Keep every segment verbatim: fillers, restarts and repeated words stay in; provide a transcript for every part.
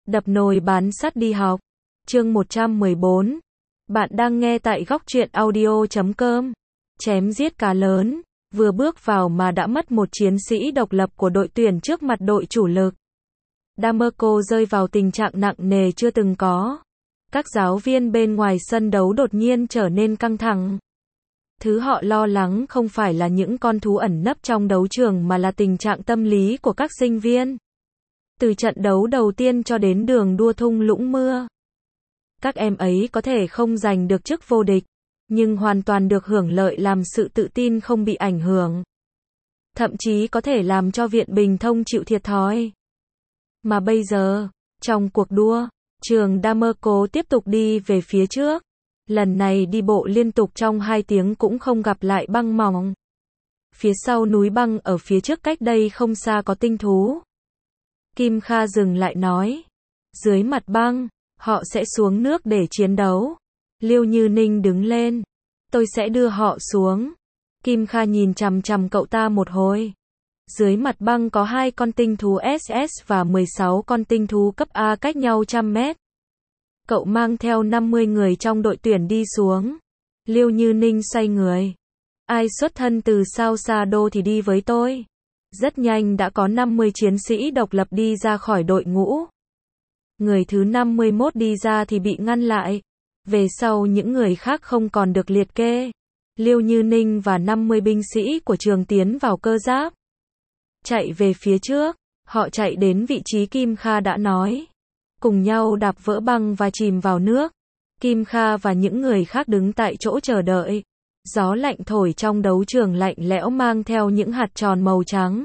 Đập nồi bán sắt đi học. Chương một trăm mười bốn. Bạn đang nghe tại góc truyện audio chấm com. Chém giết cá lớn, vừa bước vào mà đã mất một chiến sĩ độc lập của đội tuyển trước mặt đội chủ lực. Damerco rơi vào tình trạng nặng nề chưa từng có. Các giáo viên bên ngoài sân đấu đột nhiên trở nên căng thẳng. Thứ họ lo lắng không phải là những con thú ẩn nấp trong đấu trường mà là tình trạng tâm lý của các sinh viên. Từ trận đấu đầu tiên cho đến đường đua thung lũng mưa, các em ấy có thể không giành được chức vô địch, nhưng hoàn toàn được hưởng lợi làm sự tự tin không bị ảnh hưởng. Thậm chí có thể làm cho Viện Bình Thông chịu thiệt thòi. Mà bây giờ, trong cuộc đua, trường Damerco tiếp tục đi về phía trước. Lần này đi bộ liên tục trong hai tiếng cũng không gặp lại băng mỏng. Phía sau núi băng ở phía trước cách đây không xa có tinh thú. Kim Kha dừng lại nói. Dưới mặt băng, họ sẽ xuống nước để chiến đấu. Liêu Như Ninh đứng lên. Tôi sẽ đưa họ xuống. Kim Kha nhìn chằm chằm cậu ta một hồi. Dưới mặt băng có hai con tinh thú ét ét và mười sáu con tinh thú cấp A cách nhau trăm mét. Cậu mang theo năm mươi người trong đội tuyển đi xuống. Liêu Như Ninh xoay người. Ai xuất thân từ sao xa đô thì đi với tôi. Rất nhanh đã có năm mươi chiến sĩ độc lập đi ra khỏi đội ngũ. Người thứ năm mươi mốt đi ra thì bị ngăn lại. Về sau những người khác không còn được liệt kê. Liêu Như Ninh và năm mươi binh sĩ của trường tiến vào cơ giáp. Chạy về phía trước, họ chạy đến vị trí Kim Kha đã nói. Cùng nhau đạp vỡ băng và chìm vào nước. Kim Kha và những người khác đứng tại chỗ chờ đợi. Gió lạnh thổi trong đấu trường lạnh lẽo mang theo những hạt tròn màu trắng.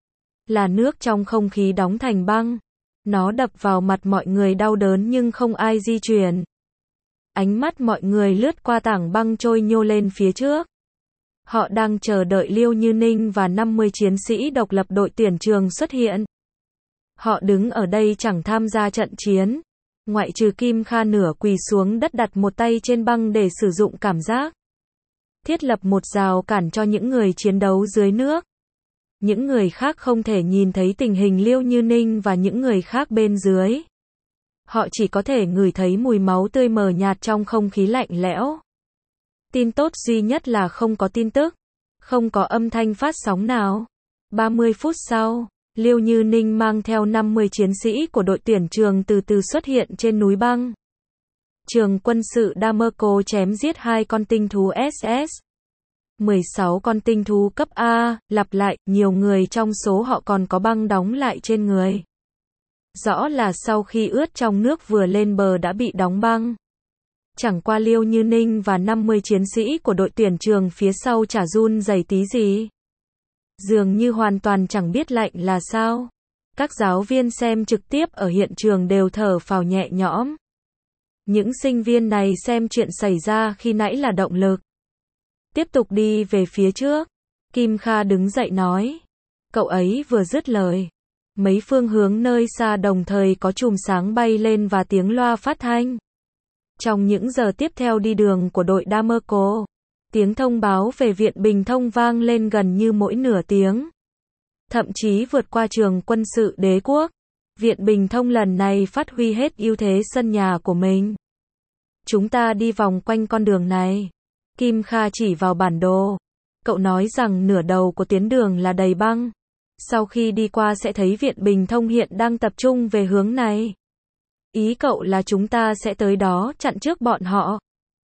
Là nước trong không khí đóng thành băng. Nó đập vào mặt mọi người đau đớn nhưng không ai di chuyển. Ánh mắt mọi người lướt qua tảng băng trôi nhô lên phía trước. Họ đang chờ đợi Liêu Như Ninh và năm mươi chiến sĩ độc lập đội tuyển trường xuất hiện. Họ đứng ở đây chẳng tham gia trận chiến. Ngoại trừ Kim Kha nửa quỳ xuống đất đặt một tay trên băng để sử dụng cảm giác. Thiết lập một rào cản cho những người chiến đấu dưới nước. Những người khác không thể nhìn thấy tình hình Liêu Như Ninh và những người khác bên dưới. Họ chỉ có thể ngửi thấy mùi máu tươi mờ nhạt trong không khí lạnh lẽo. Tin tốt duy nhất là không có tin tức. Không có âm thanh phát sóng nào. ba mươi phút sau, Liêu Như Ninh mang theo năm mươi chiến sĩ của đội tuyển trường từ từ xuất hiện trên núi băng. Trường quân sự Damerco chém giết hai con tinh thú ét ét. mười sáu con tinh thú cấp A, lặp lại, nhiều người trong số họ còn có băng đóng lại trên người. Rõ là sau khi ướt trong nước vừa lên bờ đã bị đóng băng. Chẳng qua Liêu Như Ninh và năm mươi chiến sĩ của đội tuyển trường phía sau chả run rẩy tí gì. Dường như hoàn toàn chẳng biết lạnh là sao. Các giáo viên xem trực tiếp ở hiện trường đều thở phào nhẹ nhõm. Những sinh viên này xem chuyện xảy ra khi nãy là động lực. Tiếp tục đi về phía trước. Kim Kha đứng dậy nói. Cậu ấy vừa dứt lời. Mấy phương hướng nơi xa đồng thời có chùm sáng bay lên và tiếng loa phát thanh. Trong những giờ tiếp theo đi đường của đội Damerco, tiếng thông báo về Viện Bình Thông vang lên gần như mỗi nửa tiếng. Thậm chí vượt qua trường quân sự đế quốc. Viện Bình Thông lần này phát huy hết ưu thế sân nhà của mình. Chúng ta đi vòng quanh con đường này. Kim Kha chỉ vào bản đồ. Cậu nói rằng nửa đầu của tuyến đường là đầy băng. Sau khi đi qua sẽ thấy Viện Bình Thông hiện đang tập trung về hướng này. Ý cậu là chúng ta sẽ tới đó chặn trước bọn họ.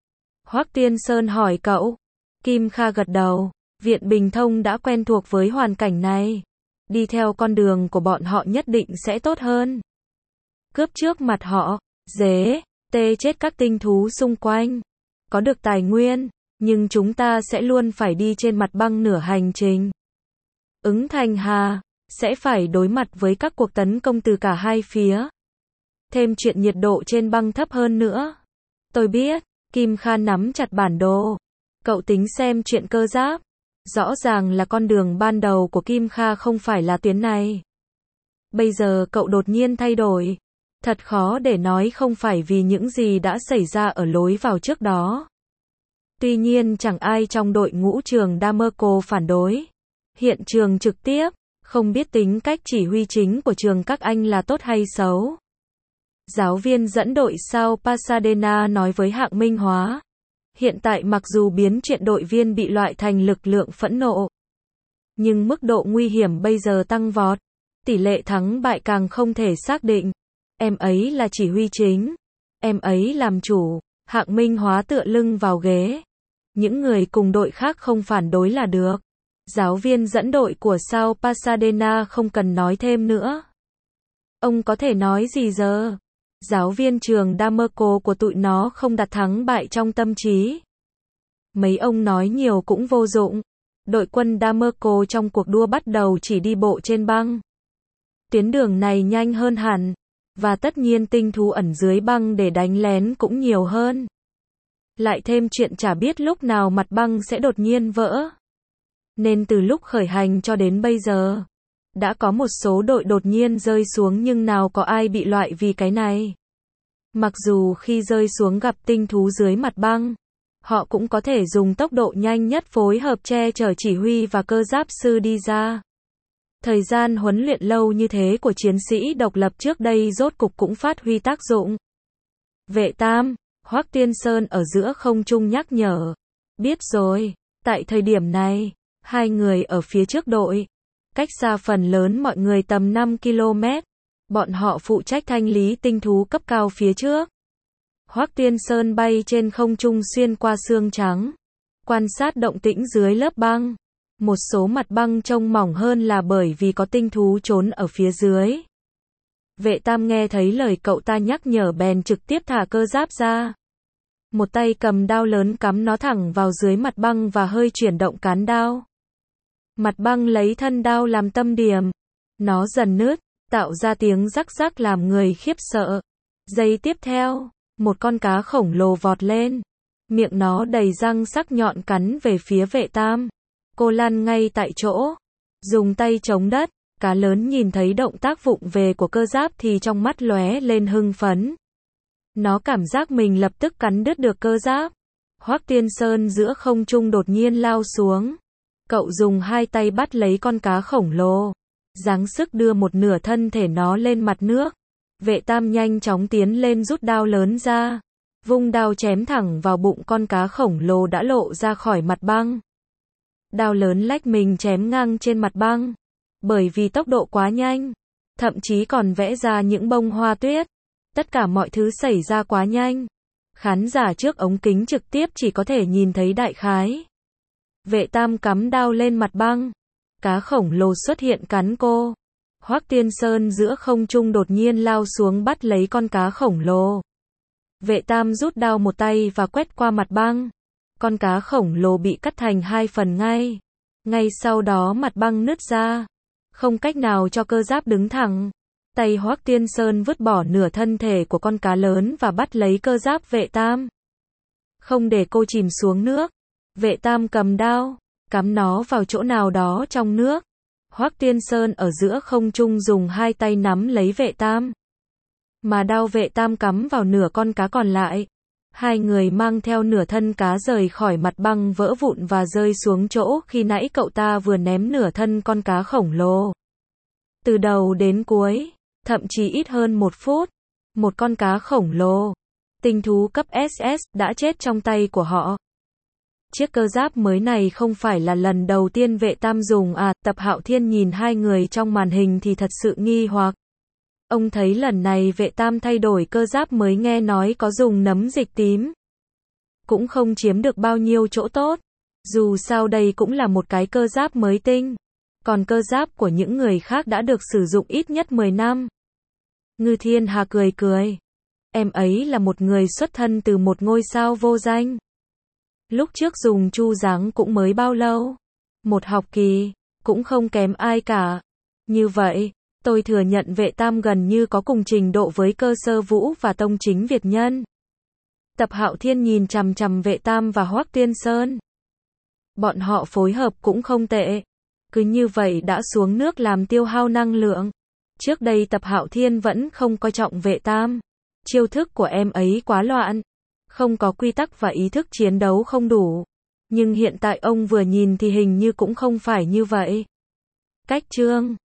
Hoắc Tiên Sơn hỏi cậu. Kim Kha gật đầu. Viện Bình Thông đã quen thuộc với hoàn cảnh này. Đi theo con đường của bọn họ nhất định sẽ tốt hơn. Cướp trước mặt họ, dế, tê chết các tinh thú xung quanh. Có được tài nguyên, nhưng chúng ta sẽ luôn phải đi trên mặt băng nửa hành trình. Ứng Thành Hà, sẽ phải đối mặt với các cuộc tấn công từ cả hai phía. Thêm chuyện nhiệt độ trên băng thấp hơn nữa. Tôi biết, Kim Kha nắm chặt bản đồ. Cậu tính xem chuyện cơ giáp. Rõ ràng là con đường ban đầu của Kim Kha không phải là tuyến này. Bây giờ cậu đột nhiên thay đổi. Thật khó để nói không phải vì những gì đã xảy ra ở lối vào trước đó. Tuy nhiên chẳng ai trong đội ngũ trường Damerco phản đối. Hiện trường trực tiếp, không biết tính cách chỉ huy chính của trường các anh là tốt hay xấu. Giáo viên dẫn đội sao Pasadena nói với hạng Minh Hóa. Hiện tại mặc dù biến chuyện đội viên bị loại thành lực lượng phẫn nộ, nhưng mức độ nguy hiểm bây giờ tăng vọt. Tỷ lệ thắng bại càng không thể xác định. Em ấy là chỉ huy chính. Em ấy làm chủ. Hạng Minh Hóa tựa lưng vào ghế. Những người cùng đội khác không phản đối là được. Giáo viên dẫn đội của sao Pasadena không cần nói thêm nữa. Ông có thể nói gì giờ? Giáo viên trường Damerco của tụi nó không đặt thắng bại trong tâm trí. Mấy ông nói nhiều cũng vô dụng. Đội quân Damerco trong cuộc đua bắt đầu chỉ đi bộ trên băng. Tuyến đường này nhanh hơn hẳn. Và tất nhiên tinh thú ẩn dưới băng để đánh lén cũng nhiều hơn. Lại thêm chuyện chả biết lúc nào mặt băng sẽ đột nhiên vỡ. Nên từ lúc khởi hành cho đến bây giờ, đã có một số đội đột nhiên rơi xuống nhưng nào có ai bị loại vì cái này. Mặc dù khi rơi xuống gặp tinh thú dưới mặt băng, họ cũng có thể dùng tốc độ nhanh nhất phối hợp che chở chỉ huy và cơ giáp sư đi ra. Thời gian huấn luyện lâu như thế của chiến sĩ độc lập trước đây rốt cục cũng phát huy tác dụng. Vệ Tam, Hoắc Tiên Sơn ở giữa không trung nhắc nhở. Biết rồi, tại thời điểm này, hai người ở phía trước đội, cách xa phần lớn mọi người tầm năm ki lô mét. Bọn họ phụ trách thanh lý tinh thú cấp cao phía trước. Hoắc Tiên Sơn bay trên không trung xuyên qua xương trắng, quan sát động tĩnh dưới lớp băng. Một số mặt băng trông mỏng hơn là bởi vì có tinh thú trốn ở phía dưới. Vệ Tam nghe thấy lời cậu ta nhắc nhở bèn trực tiếp thả cơ giáp ra. Một tay cầm đao lớn cắm nó thẳng vào dưới mặt băng và hơi chuyển động cán đao. Mặt băng lấy thân đao làm tâm điểm. Nó dần nứt, tạo ra tiếng rắc rắc làm người khiếp sợ. Giây tiếp theo, một con cá khổng lồ vọt lên. Miệng nó đầy răng sắc nhọn cắn về phía Vệ Tam. Cô lăn ngay tại chỗ, dùng tay chống đất. Cá lớn nhìn thấy động tác vụng về của cơ giáp thì trong mắt lóe lên hưng phấn. Nó cảm giác mình lập tức cắn đứt được cơ giáp. Hoắc Tiên Sơn giữa không trung đột nhiên lao xuống. Cậu dùng hai tay bắt lấy con cá khổng lồ, giáng sức đưa một nửa thân thể nó lên mặt nước. Vệ Tam nhanh chóng tiến lên rút đao lớn ra, vung đao chém thẳng vào bụng con cá khổng lồ đã lộ ra khỏi mặt băng. Đao lớn lách mình chém ngang trên mặt băng. Bởi vì tốc độ quá nhanh, thậm chí còn vẽ ra những bông hoa tuyết. Tất cả mọi thứ xảy ra quá nhanh. Khán giả trước ống kính trực tiếp chỉ có thể nhìn thấy đại khái. Vệ Tam cắm đao lên mặt băng. Cá khổng lồ xuất hiện cắn cô. Hoắc Tiên Sơn giữa không trung đột nhiên lao xuống bắt lấy con cá khổng lồ. Vệ Tam rút đao một tay và quét qua mặt băng. Con cá khổng lồ bị cắt thành hai phần ngay. Ngay sau đó mặt băng nứt ra. Không cách nào cho cơ giáp đứng thẳng. Tay Hoắc Tiên Sơn vứt bỏ nửa thân thể của con cá lớn và bắt lấy cơ giáp Vệ Tam. Không để cô chìm xuống nước. Vệ Tam cầm đao, cắm nó vào chỗ nào đó trong nước. Hoắc Tiên Sơn ở giữa không trung dùng hai tay nắm lấy Vệ Tam. Mà đao Vệ Tam cắm vào nửa con cá còn lại. Hai người mang theo nửa thân cá rời khỏi mặt băng vỡ vụn và rơi xuống chỗ khi nãy cậu ta vừa ném nửa thân con cá khổng lồ. Từ đầu đến cuối, thậm chí ít hơn một phút, một con cá khổng lồ, tinh thú cấp ét ét đã chết trong tay của họ. Chiếc cơ giáp mới này không phải là lần đầu tiên Vệ Tam dùng à, Tập Hạo Thiên nhìn hai người trong màn hình thì thật sự nghi hoặc. Ông thấy lần này Vệ Tam thay đổi cơ giáp mới nghe nói có dùng nấm dịch tím. Cũng không chiếm được bao nhiêu chỗ tốt. Dù sao đây cũng là một cái cơ giáp mới tinh. Còn cơ giáp của những người khác đã được sử dụng ít nhất mười năm. Ngư Thiên Hà cười cười. Em ấy là một người xuất thân từ một ngôi sao vô danh. Lúc trước dùng chu giáng cũng mới bao lâu. Một học kỳ, cũng không kém ai cả. Như vậy, tôi thừa nhận Vệ Tam gần như có cùng trình độ với Cơ Sơ Vũ và Tông Chính Việt Nhân. Tập Hạo Thiên nhìn chằm chằm Vệ Tam và Hoắc Tiên Sơn. Bọn họ phối hợp cũng không tệ. Cứ như vậy đã xuống nước làm tiêu hao năng lượng. Trước đây Tập Hạo Thiên vẫn không coi trọng Vệ Tam. Chiêu thức của em ấy quá loạn. Không có quy tắc và ý thức chiến đấu không đủ. Nhưng hiện tại ông vừa nhìn thì hình như cũng không phải như vậy. Cách chương